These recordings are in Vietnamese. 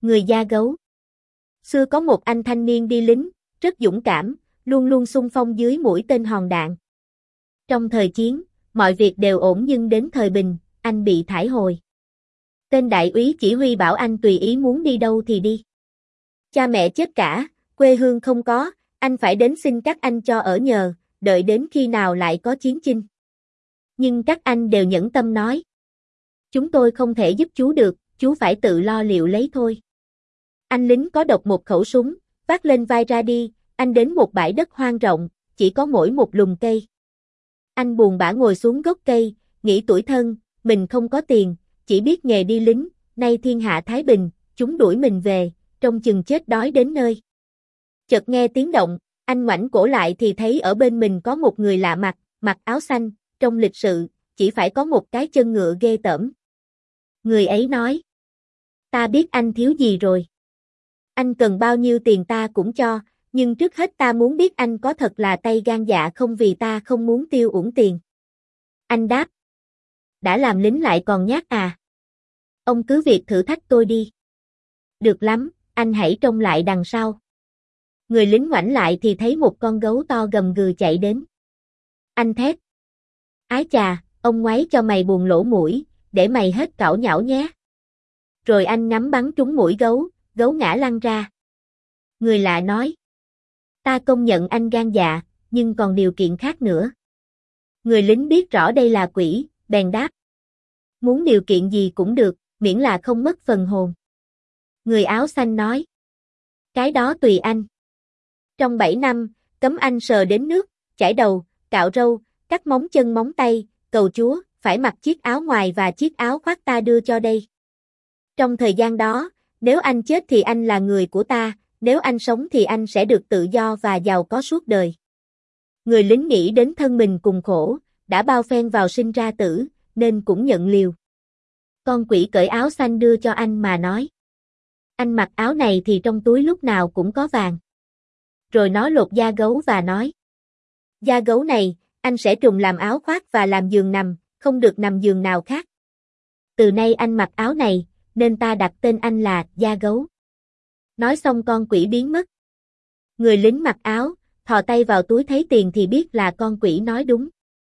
Người da gấu. Xưa có một anh thanh niên đi lính, rất dũng cảm, luôn luôn xung phong dưới mũi tên hòn đạn. Trong thời chiến, mọi việc đều ổn nhưng đến thời bình, anh bị thải hồi. Tên đại úy chỉ huy bảo anh tùy ý muốn đi đâu thì đi. Cha mẹ chết cả, quê hương không có, anh phải đến xin các anh cho ở nhờ, đợi đến khi nào lại có chiến chinh. Nhưng các anh đều nhẫn tâm nói. Chúng tôi không thể giúp chú được, chú phải tự lo liệu lấy thôi. Anh lính có độc một khẩu súng, vác lên vai ra đi, anh đến một bãi đất hoang rộng, chỉ có mỗi một lùm cây. Anh buồn bã ngồi xuống gốc cây, nghĩ tủi thân, mình không có tiền, chỉ biết nghề đi lính, nay thiên hạ thái bình, chúng đuổi mình về, trông chừng chết đói đến nơi. Chợt nghe tiếng động, anh ngoảnh cổ lại thì thấy ở bên mình có một người lạ mặt, mặc áo xanh, trông lịch sự, chỉ phải có một cái chân ngựa ghê tởm. Người ấy nói, ta biết anh thiếu gì rồi. Anh cần bao nhiêu tiền ta cũng cho, nhưng trước hết ta muốn biết anh có thật là tay gan dạ không vì ta không muốn tiêu uổng tiền. Anh đáp, đã làm lính lại còn nhát à? Ông cứ việc thử thách tôi đi. Được lắm, anh hãy trông lại đằng sau. Người lính ngoảnh lại thì thấy một con gấu to gầm gừ chạy đến. Anh thét, ái chà, ông ngoáy cho mày buồn lỗ mũi, để mày hết cẩu nhão nhé. Rồi anh ngắm bắn trúng mũi gấu, gấu ngã lăn ra. Người lạ nói, ta công nhận anh gan dạ, nhưng còn điều kiện khác nữa. Người lính biết rõ đây là quỷ, bèn đáp. Muốn điều kiện gì cũng được, miễn là không mất phần hồn. Người áo xanh nói, cái đó tùy anh. Trong 7 năm, cấm anh sờ đến nước, chải đầu, cạo râu, cắt móng chân móng tay, cầu chúa, phải mặc chiếc áo ngoài và chiếc áo khoác ta đưa cho đây. Trong thời gian đó, nếu anh chết thì anh là người của ta, nếu anh sống thì anh sẽ được tự do và giàu có suốt đời. Người lính nghĩ đến thân mình cùng khổ, đã bao phen vào sinh ra tử, nên cũng nhận liều. Con quỷ cởi áo xanh đưa cho anh mà nói. Anh mặc áo này thì trong túi lúc nào cũng có vàng. Rồi nó lột da gấu và nói. Da gấu này, anh sẽ trùng làm áo khoác và làm giường nằm, không được nằm giường nào khác. Từ nay anh mặc áo này, nên ta đặt tên anh là da gấu. Nói xong con quỷ biến mất. Người lính mặc áo, thò tay vào túi thấy tiền thì biết là con quỷ nói đúng.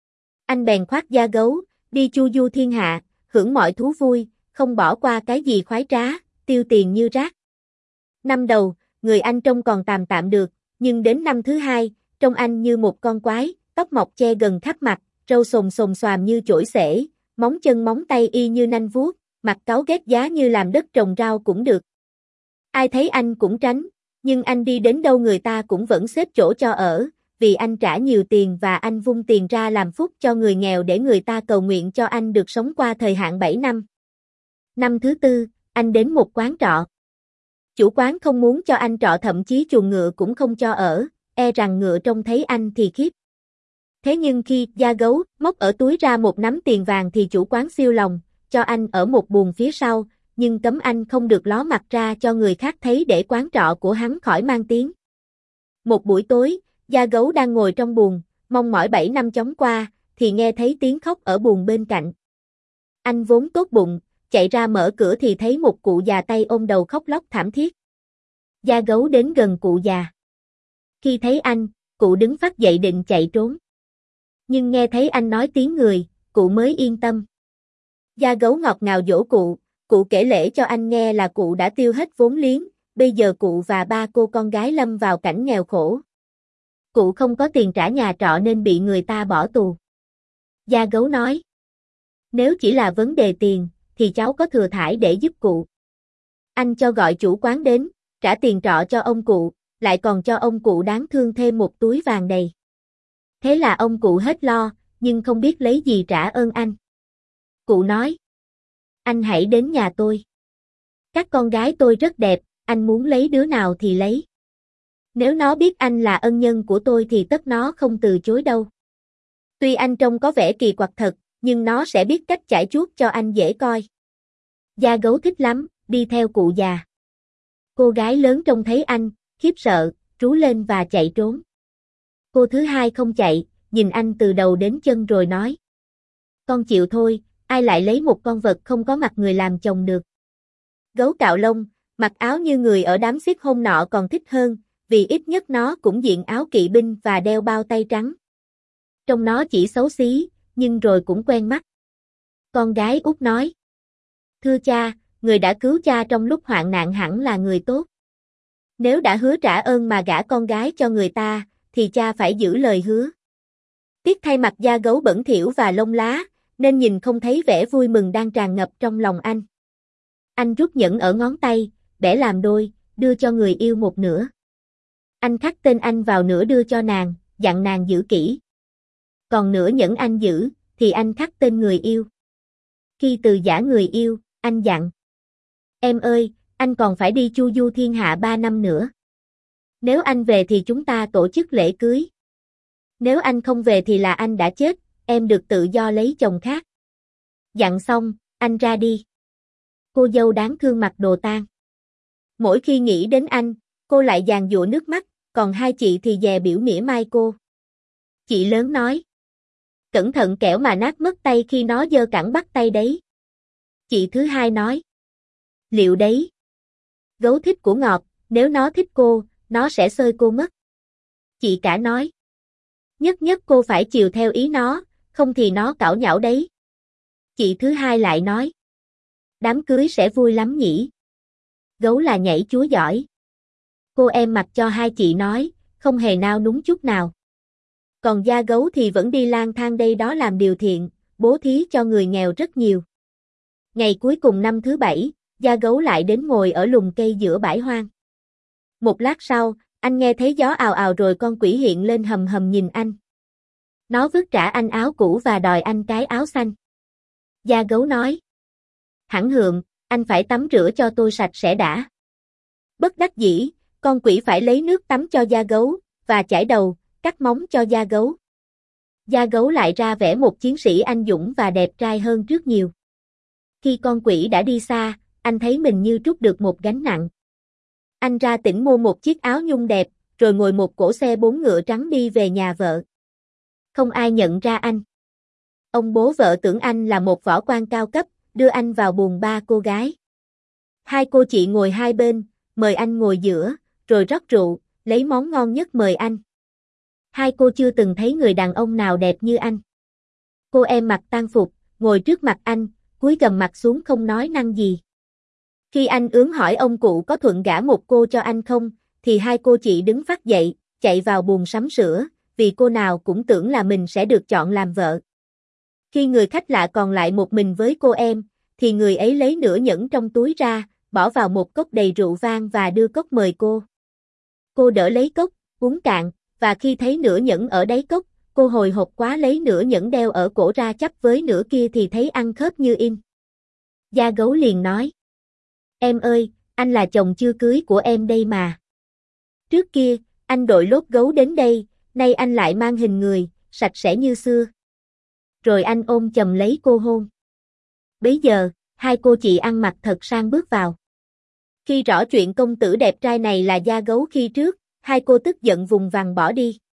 Anh bèn khoác da gấu, đi chu du thiên hạ, hưởng mọi thú vui, không bỏ qua cái gì khoái trá, tiêu tiền như rác. Năm đầu, người anh trông còn tạm tạm được, nhưng đến năm thứ hai, trông anh như một con quái, tóc mọc che gần khắp mặt, râu xồm xồm xoàm như chổi xể, móng chân móng tay y như nanh vuốt, mặt cáu ghét giá như làm đất trồng rau cũng được. Ai thấy anh cũng tránh, nhưng anh đi đến đâu người ta cũng vẫn xếp chỗ cho ở, vì anh trả nhiều tiền và anh vung tiền ra làm phúc cho người nghèo để người ta cầu nguyện cho anh được sống qua thời hạn 7 năm. Năm thứ tư, anh đến một quán trọ. Chủ quán không muốn cho anh trọ, thậm chí chuồng ngựa cũng không cho ở, e rằng ngựa trông thấy anh thì khiếp. Thế nhưng khi da gấu móc ở túi ra một nắm tiền vàng thì chủ quán siêu lòng, cho anh ở một buồng phía sau, nhưng cấm anh không được ló mặt ra cho người khác thấy để quán trọ của hắn khỏi mang tiếng. Một buổi tối, da gấu đang ngồi trong buồng, mong mỏi 7 năm chóng qua, thì nghe thấy tiếng khóc ở buồng bên cạnh. Anh vốn tốt bụng, chạy ra mở cửa thì thấy một cụ già tay ôm đầu khóc lóc thảm thiết. Da gấu đến gần cụ già. Khi thấy anh, cụ đứng phắt dậy định chạy trốn. Nhưng nghe thấy anh nói tiếng người, cụ mới yên tâm. Da gấu ngọt ngào dỗ cụ kể lể cho anh nghe là cụ đã tiêu hết vốn liếng, bây giờ cụ và ba cô con gái lâm vào cảnh nghèo khổ. Cụ không có tiền trả nhà trọ nên bị người ta bỏ tù. Da gấu nói, nếu chỉ là vấn đề tiền, thì cháu có thừa thãi để giúp cụ. Anh cho gọi chủ quán đến, trả tiền trọ cho ông cụ, lại còn cho ông cụ đáng thương thêm một túi vàng đầy. Thế là ông cụ hết lo, nhưng không biết lấy gì trả ơn anh. Cụ nói, anh hãy đến nhà tôi. Các con gái tôi rất đẹp, anh muốn lấy đứa nào thì lấy. Nếu nó biết anh là ân nhân của tôi thì tất nó không từ chối đâu. Tuy anh trông có vẻ kỳ quặc thật, nhưng nó sẽ biết cách chải chuốt cho anh dễ coi. Da gấu thích lắm, đi theo cụ già. Cô gái lớn trông thấy anh, khiếp sợ, trú lên và chạy trốn. Cô thứ hai không chạy, nhìn anh từ đầu đến chân rồi nói. Con chịu thôi, ai lại lấy một con vật không có mặt người làm chồng được. Gấu cạo lông, Mặc áo như người ở đám xiết hôm nọ còn thích hơn, vì ít nhất nó cũng diện áo kỵ binh và đeo bao tay trắng. Trông nó chỉ xấu xí, nhưng rồi cũng quen mắt. Con gái út nói. Thưa cha, người đã cứu cha trong lúc hoạn nạn hẳn là người tốt. Nếu đã hứa trả ơn mà gả con gái cho người ta, thì cha phải giữ lời hứa. Tiếc thay mặt da gấu bẩn thỉu và lông lá, nên nhìn không thấy vẻ vui mừng đang tràn ngập trong lòng anh. Anh rút nhẫn ở ngón tay, bẻ làm đôi, đưa cho người yêu một nửa. Anh khắc tên anh vào nửa đưa cho nàng, dặn nàng giữ kỹ. Còn nửa nhẫn anh giữ, thì anh khắc tên người yêu. Khi từ giã người yêu, anh dặn. Em ơi, anh còn phải đi chu du thiên hạ 3 năm nữa. Nếu anh về thì chúng ta tổ chức lễ cưới. Nếu anh không về thì là anh đã chết, em được tự do lấy chồng khác. Dặn xong, anh ra đi. Cô dâu đáng thương mặc đồ tang. Mỗi khi nghĩ đến anh, cô lại giàn giụa nước mắt, còn hai chị thì dè biểu mỉa mai cô. Chị lớn nói. Cẩn thận kẻo mà nát mất tay khi nó giơ cẳng bắt tay đấy. Chị thứ hai nói. Liệu đấy? Gấu thích của ngọt, nếu nó thích cô, nó sẽ xơi cô mất. Chị cả nói. Nhất nhất cô phải chiều theo ý nó, không thì nó cảo nhão đấy. Chị thứ hai lại nói. Đám cưới sẽ vui lắm nhỉ. Gấu là nhảy chúa giỏi. Cô em mặc cho hai chị nói, không hề nao núng chút nào. Còn da gấu thì vẫn đi lang thang đây đó làm điều thiện, bố thí cho người nghèo rất nhiều. Ngày cuối cùng năm thứ 7, da gấu lại đến ngồi ở lùm cây giữa bãi hoang. Một lát sau, anh nghe thấy gió ào ào rồi con quỷ hiện lên hầm hầm nhìn anh. Nó vứt trả anh áo cũ và đòi anh cái áo xanh. Da gấu nói. Hẳn hượm, anh phải tắm rửa cho tôi sạch sẽ đã. Bất đắc dĩ, con quỷ phải lấy nước tắm cho da gấu, và chải đầu, cắt móng cho da gấu. Da gấu lại ra vẻ một chiến sĩ anh dũng và đẹp trai hơn trước nhiều. Khi con quỷ đã đi xa, anh thấy mình như trút được một gánh nặng. Anh ra tỉnh mua một chiếc áo nhung đẹp, rồi ngồi một cỗ xe 4 ngựa trắng đi về nhà vợ. Không ai nhận ra anh. Ông bố vợ tưởng anh là một võ quan cao cấp, đưa anh vào buồng ba cô gái. Hai cô chị ngồi hai bên, mời anh ngồi giữa, rồi rót rượu, lấy món ngon nhất mời anh. Hai cô chưa từng thấy người đàn ông nào đẹp như anh. Cô em mặc tang phục, ngồi trước mặt anh, cúi gằm mặt xuống không nói năng gì. Khi anh ướm hỏi ông cụ có thuận gả một cô cho anh không, thì hai cô chị đứng phắt dậy, chạy vào buồng sắm sửa, vì cô nào cũng tưởng là mình sẽ được chọn làm vợ. Khi người khách lạ còn lại một mình với cô em, thì người ấy lấy nửa nhẫn trong túi ra, bỏ vào một cốc đầy rượu vang và đưa cốc mời cô. Cô đỡ lấy cốc, uống cạn, và khi thấy nửa nhẫn ở đáy cốc, cô hồi hộp quá lấy nửa nhẫn đeo ở cổ ra chấp với nửa kia thì thấy ăn khớp như in. Da gấu liền nói. Em ơi, anh là chồng chưa cưới của em đây mà. Trước kia, anh đội lốt gấu đến đây, nay anh lại mang hình người, sạch sẽ như xưa. Rồi anh ôm chầm lấy cô hôn. Bấy giờ, hai cô chị ăn mặc thật sang bước vào. Khi rõ chuyện công tử đẹp trai này là da gấu khi trước, hai cô tức giận vùng vằng bỏ đi.